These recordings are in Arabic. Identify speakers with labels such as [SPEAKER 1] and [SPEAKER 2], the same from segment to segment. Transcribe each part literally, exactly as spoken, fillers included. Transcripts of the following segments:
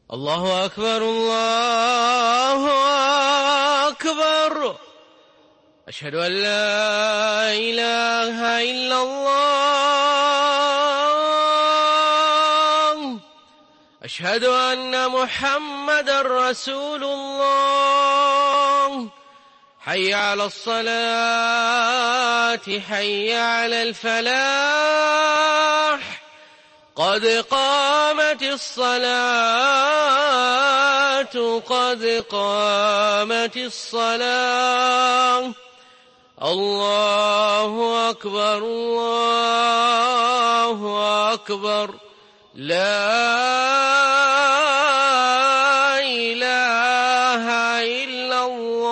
[SPEAKER 1] الله أكبر الله أكبر. أشهد أن لا إله إلا الله. أشهد أن محمدًا رسول الله. حي على الصلاة حي على الفلاح. قد قامت الصلاة قد قامت الصلاة. الله أكبر الله أكبر. لا إله إلا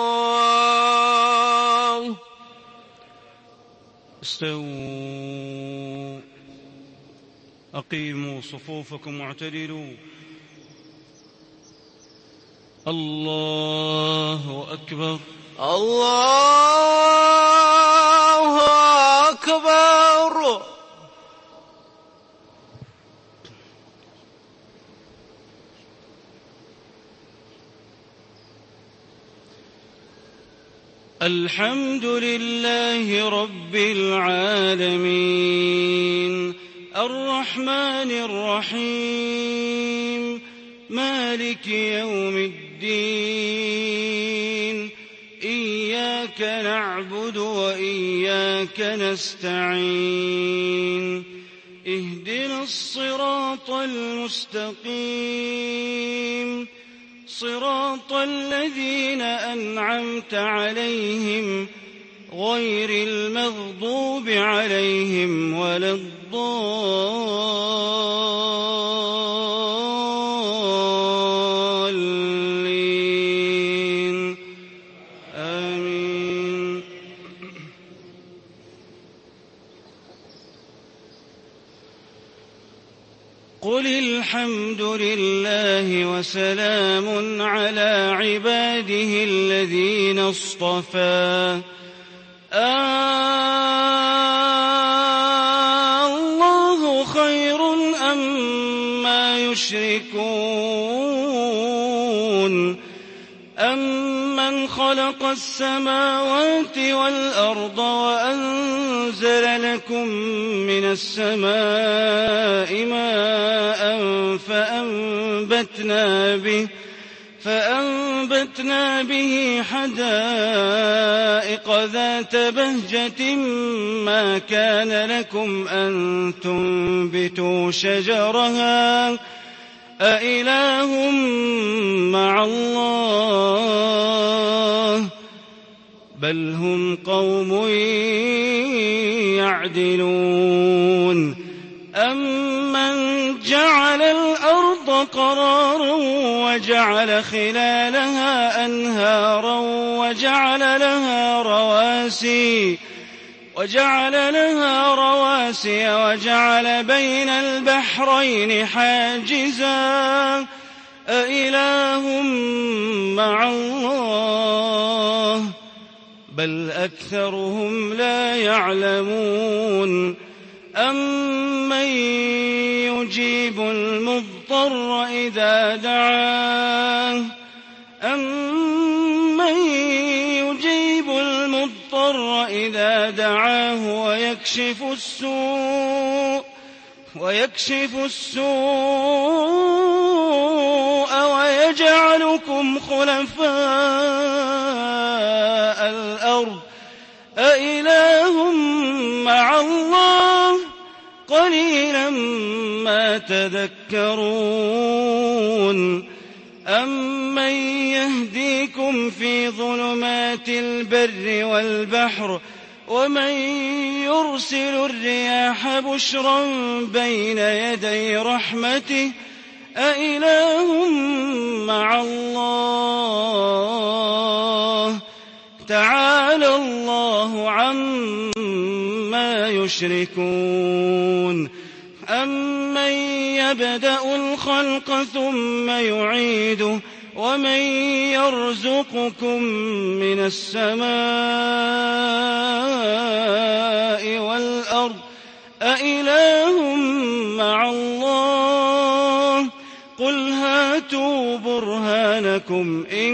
[SPEAKER 1] الله.
[SPEAKER 2] استووا، أقيموا صفوفكم واعتدلوا. الله أكبر
[SPEAKER 1] الله أكبر.
[SPEAKER 2] الحمد لله رب العالمين، الرحمن الرحيم، مالك يوم الدين. إياك نعبد وإياك نستعين. اهدنا الصراط المستقيم، صراط الذين أنعمت عليهم غير المغضوب عليهم ولا الضالين. آمين. قل الحمد لله وسلام على عباده الذين اصطفى. الله خير أما يشركون. أمن خلق السماوات والأرض وأنزل لكم من السماء ماء فأنبتنا به فأنبتنا به حدائق ذات بهجة ما كان لكم أن تنبتوا شجرها أإله مع الله بل هم قوم يعدلون. أمن جعل الأرض قرارا وجعل خلالها أنهارا وجعل لها رواسي وجعل لها رواسي وجعل بين البحرين حاجزا أإله مع الله بل أكثرهم لا يعلمون. أمن يجيب المضطر إذا دعاه أمن يجيب المضطر إذا دعاه ويكشف السوء ويكشف السوء ويجعلكم خلفاء الأرض أإله مع الله قليلا ما تذكرون. أمن يهديكم في ظلمات البر والبحر ومن يرسل الرياح بشرا بين يدي رحمته أإله مع الله تعالى الله عما يشركون. أمن يبدأ الخلق ثم يعيده ومن يرزقكم من السماء والأرض أإله مع الله قل هاتوا برهانكم إن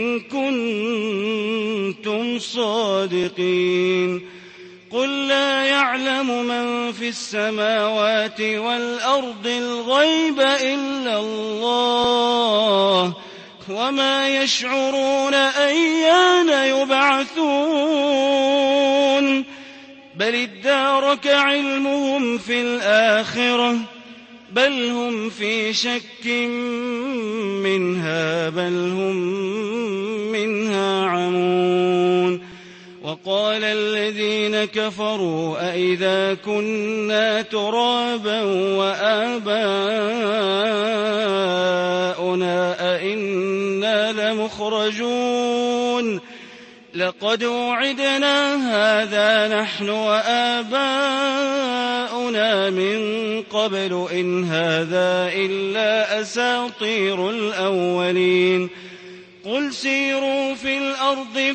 [SPEAKER 2] كنتم صادقين قل لا يعلم من في السماوات والأرض الغيب إلا الله وما يشعرون أيان يبعثون بل ادارك علمهم في الآخرة بل هم في شك منها بل هم منها عمون وقال الذين كفروا أئذا كنا ترابا وآباؤنا أئنا لمخرجون لقد وعدنا هذا نحن وآباؤنا من قبل إن هذا إلا أساطير الأولين قل سيروا في الأرض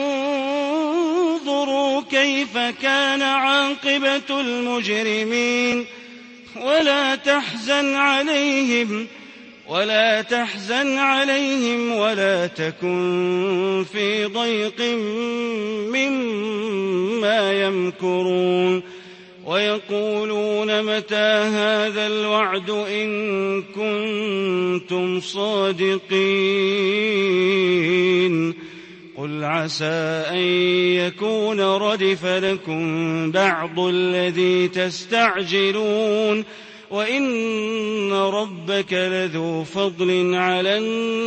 [SPEAKER 2] فانظروا كيف كان عاقبة المجرمين ولا تحزن عليهم ولا تحزن عليهم ولا تكن في ضيق مما يمكرون ويقولون متى هذا الوعد إن كنتم صادقين قل عسى أن يكون ردف لكم بعض الذي تستعجلون وإن ربك لذو فضل على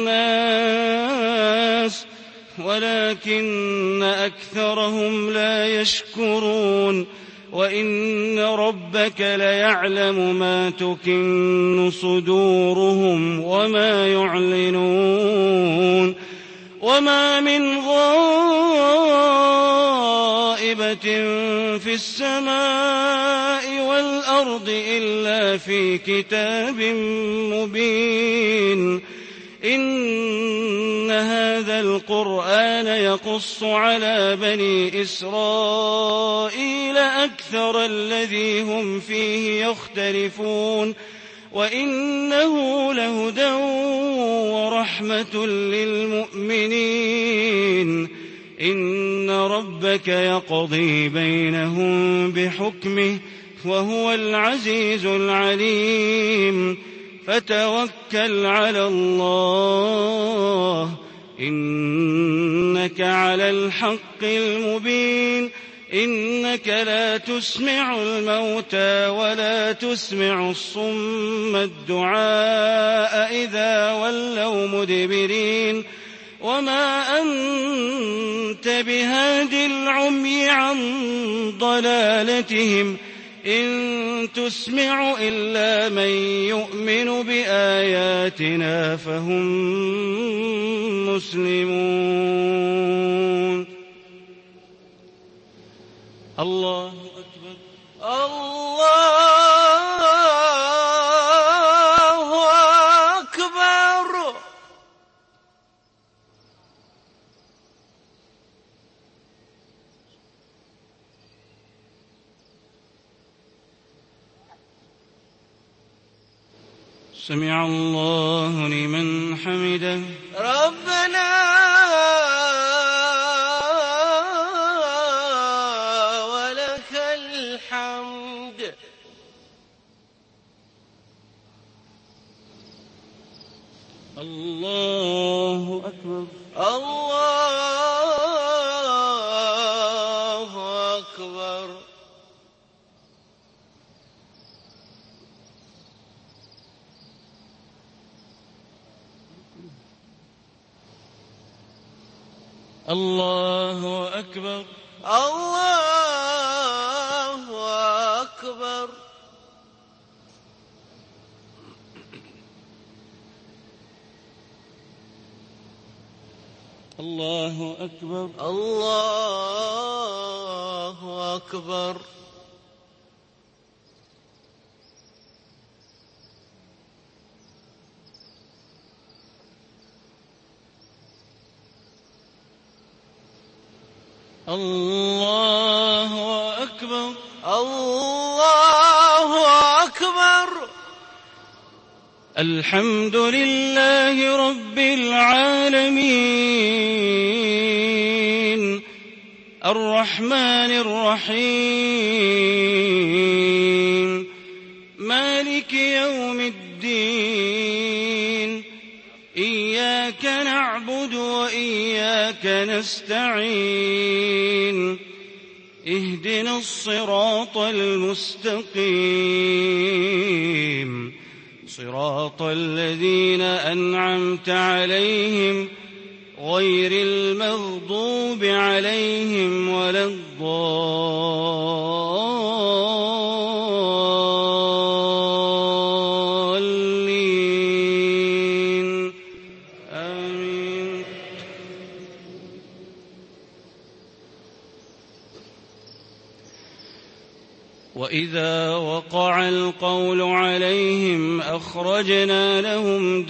[SPEAKER 2] الناس ولكن أكثرهم لا يشكرون وإن ربك ليعلم ما تكن صدورهم وما يعلنون وما من غائبة في السماء والأرض إلا في كتاب مبين إن هذا القرآن يقص على بني إسرائيل أكثر الذي هم فيه يختلفون وإنه لهدى ورحمة للمؤمنين إن ربك يقضي بينهم بحكمه وهو العزيز العليم فتوكل على الله إنك على الحق المبين إنك لا تسمع الموتى ولا تسمع الصم الدعاء إذا ولوا مدبرين وما أنت بهاد العمي عن ضلالتهم إن تسمع إلا من يؤمن بآياتنا فهم مسلمون الله أكبر
[SPEAKER 1] الله أكبر
[SPEAKER 2] سمع الله لمن حمده
[SPEAKER 1] ربنا ولك الحمد
[SPEAKER 2] الله أكبر
[SPEAKER 1] الله أكبر
[SPEAKER 2] الله أكبر
[SPEAKER 1] الله أكبر
[SPEAKER 2] الله أكبر
[SPEAKER 1] الله أكبر
[SPEAKER 2] الله أكبر
[SPEAKER 1] الله أكبر
[SPEAKER 2] الحمد لله رب العالمين الرحمن الرحيم مالك يوم الدين إياك نعبد وإياك نستعين اهدنا الصراط المستقيم صراط الذين أنعمت عليهم غير المغضوب عليهم ولا الضالين آمين. وإذا وقع القول عليهم أخرجنا لهم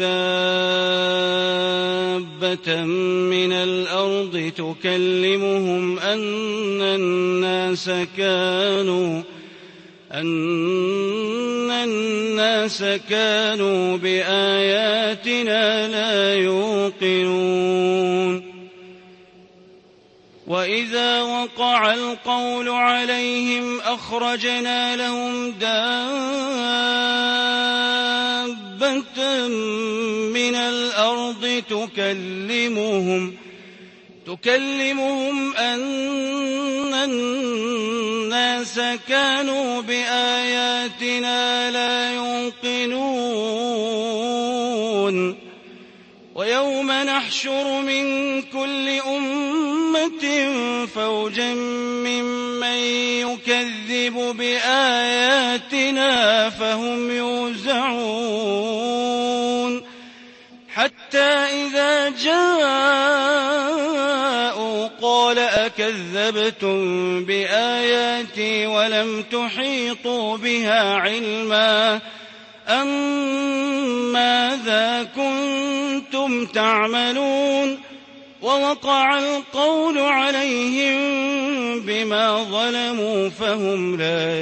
[SPEAKER 2] دابة من الأرض تكلمهم أن الناس كانوا أن الناس كانوا بآياتنا لا يوقنون. وإذا وقع القول عليهم أخرجنا لهم دابة من الأرض تكلمهم تكلمهم أن الناس كانوا بآياتنا لا يوقنون. ويوم نحشر من كل أمة فوجا ممن يكذب بآياتنا فهم يوزعون حتى إذا جاءوا قال أكذبتم بآياتي ولم تحيطوا بها علما أم ماذا كنتم تعملون. ووقع القول عليهم بما ظلموا فهم لا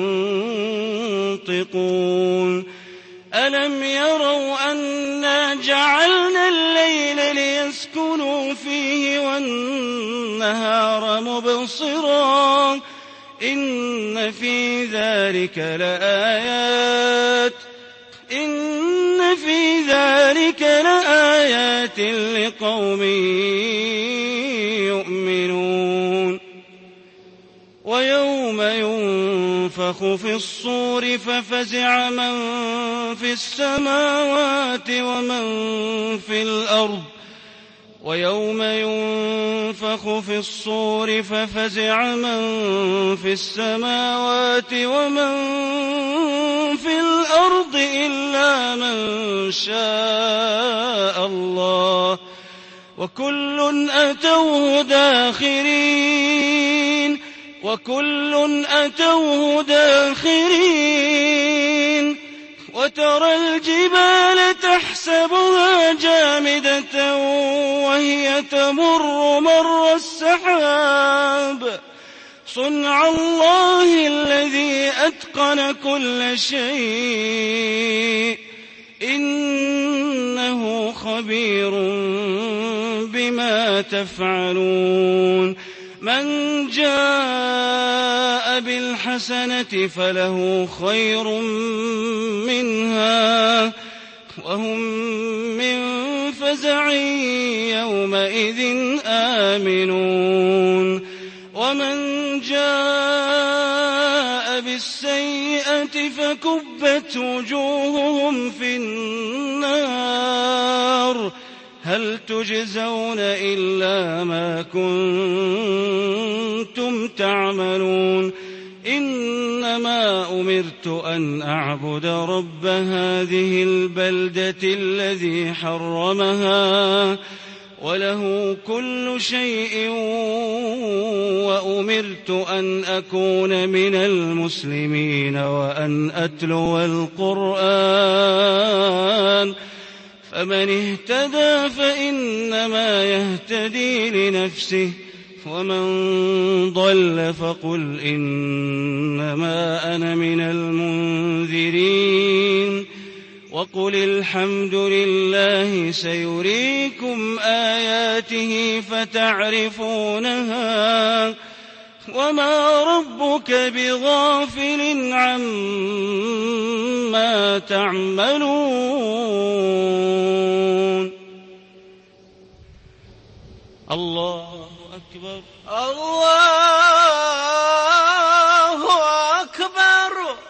[SPEAKER 2] ينطقون. ألم يروا أنا جعلنا الليل ليسكنوا فيه والنهار مبصرا إن في ذلك لآيات إن في ذلك لآيات لقوم يؤمنون. ويوم ينفخ في الصور ففزع من في السماوات ومن في الأرض ويوم ينفخ في الصور ففزع من في السماوات ومن في الأرض إلا من شاء الله وكل أتوه داخرين وكل أتوه داخرين. وترى الجبال تحسبها جامدة وهي تمر مر السحاب صنع الله الذي أتقن كل شيء إنه خبير بما تفعلون. من جاء بالحسنة فله خير منها وهم من فزع يومئذ آمنون. ومن جاء بالسيئة فكبت وجوههم في النار هل تجزون إلا ما كنتم تعملون. إنما أمرت أن أعبد رب هذه البلدة الذي حرمها وله كل شيء وأمرت أن أكون من المسلمين وأن أتلو القرآن فمن اهتدى فإنما يهتدي لنفسه ومن ضل فقل إنما أنا من المنذرين فقل الحمد لله سيريكم آياته فتعرفونها وما ربك بغافل عما تعملون. الله أكبر.
[SPEAKER 1] الله أكبر.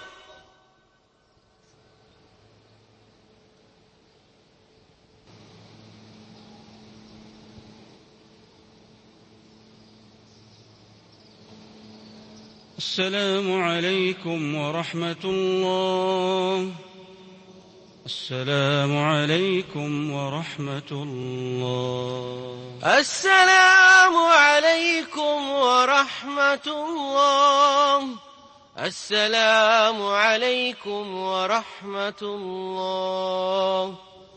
[SPEAKER 2] السلام عليكم ورحمة الله. السلام عليكم ورحمة الله.
[SPEAKER 1] السلام عليكم ورحمة الله. السلام عليكم ورحمة الله.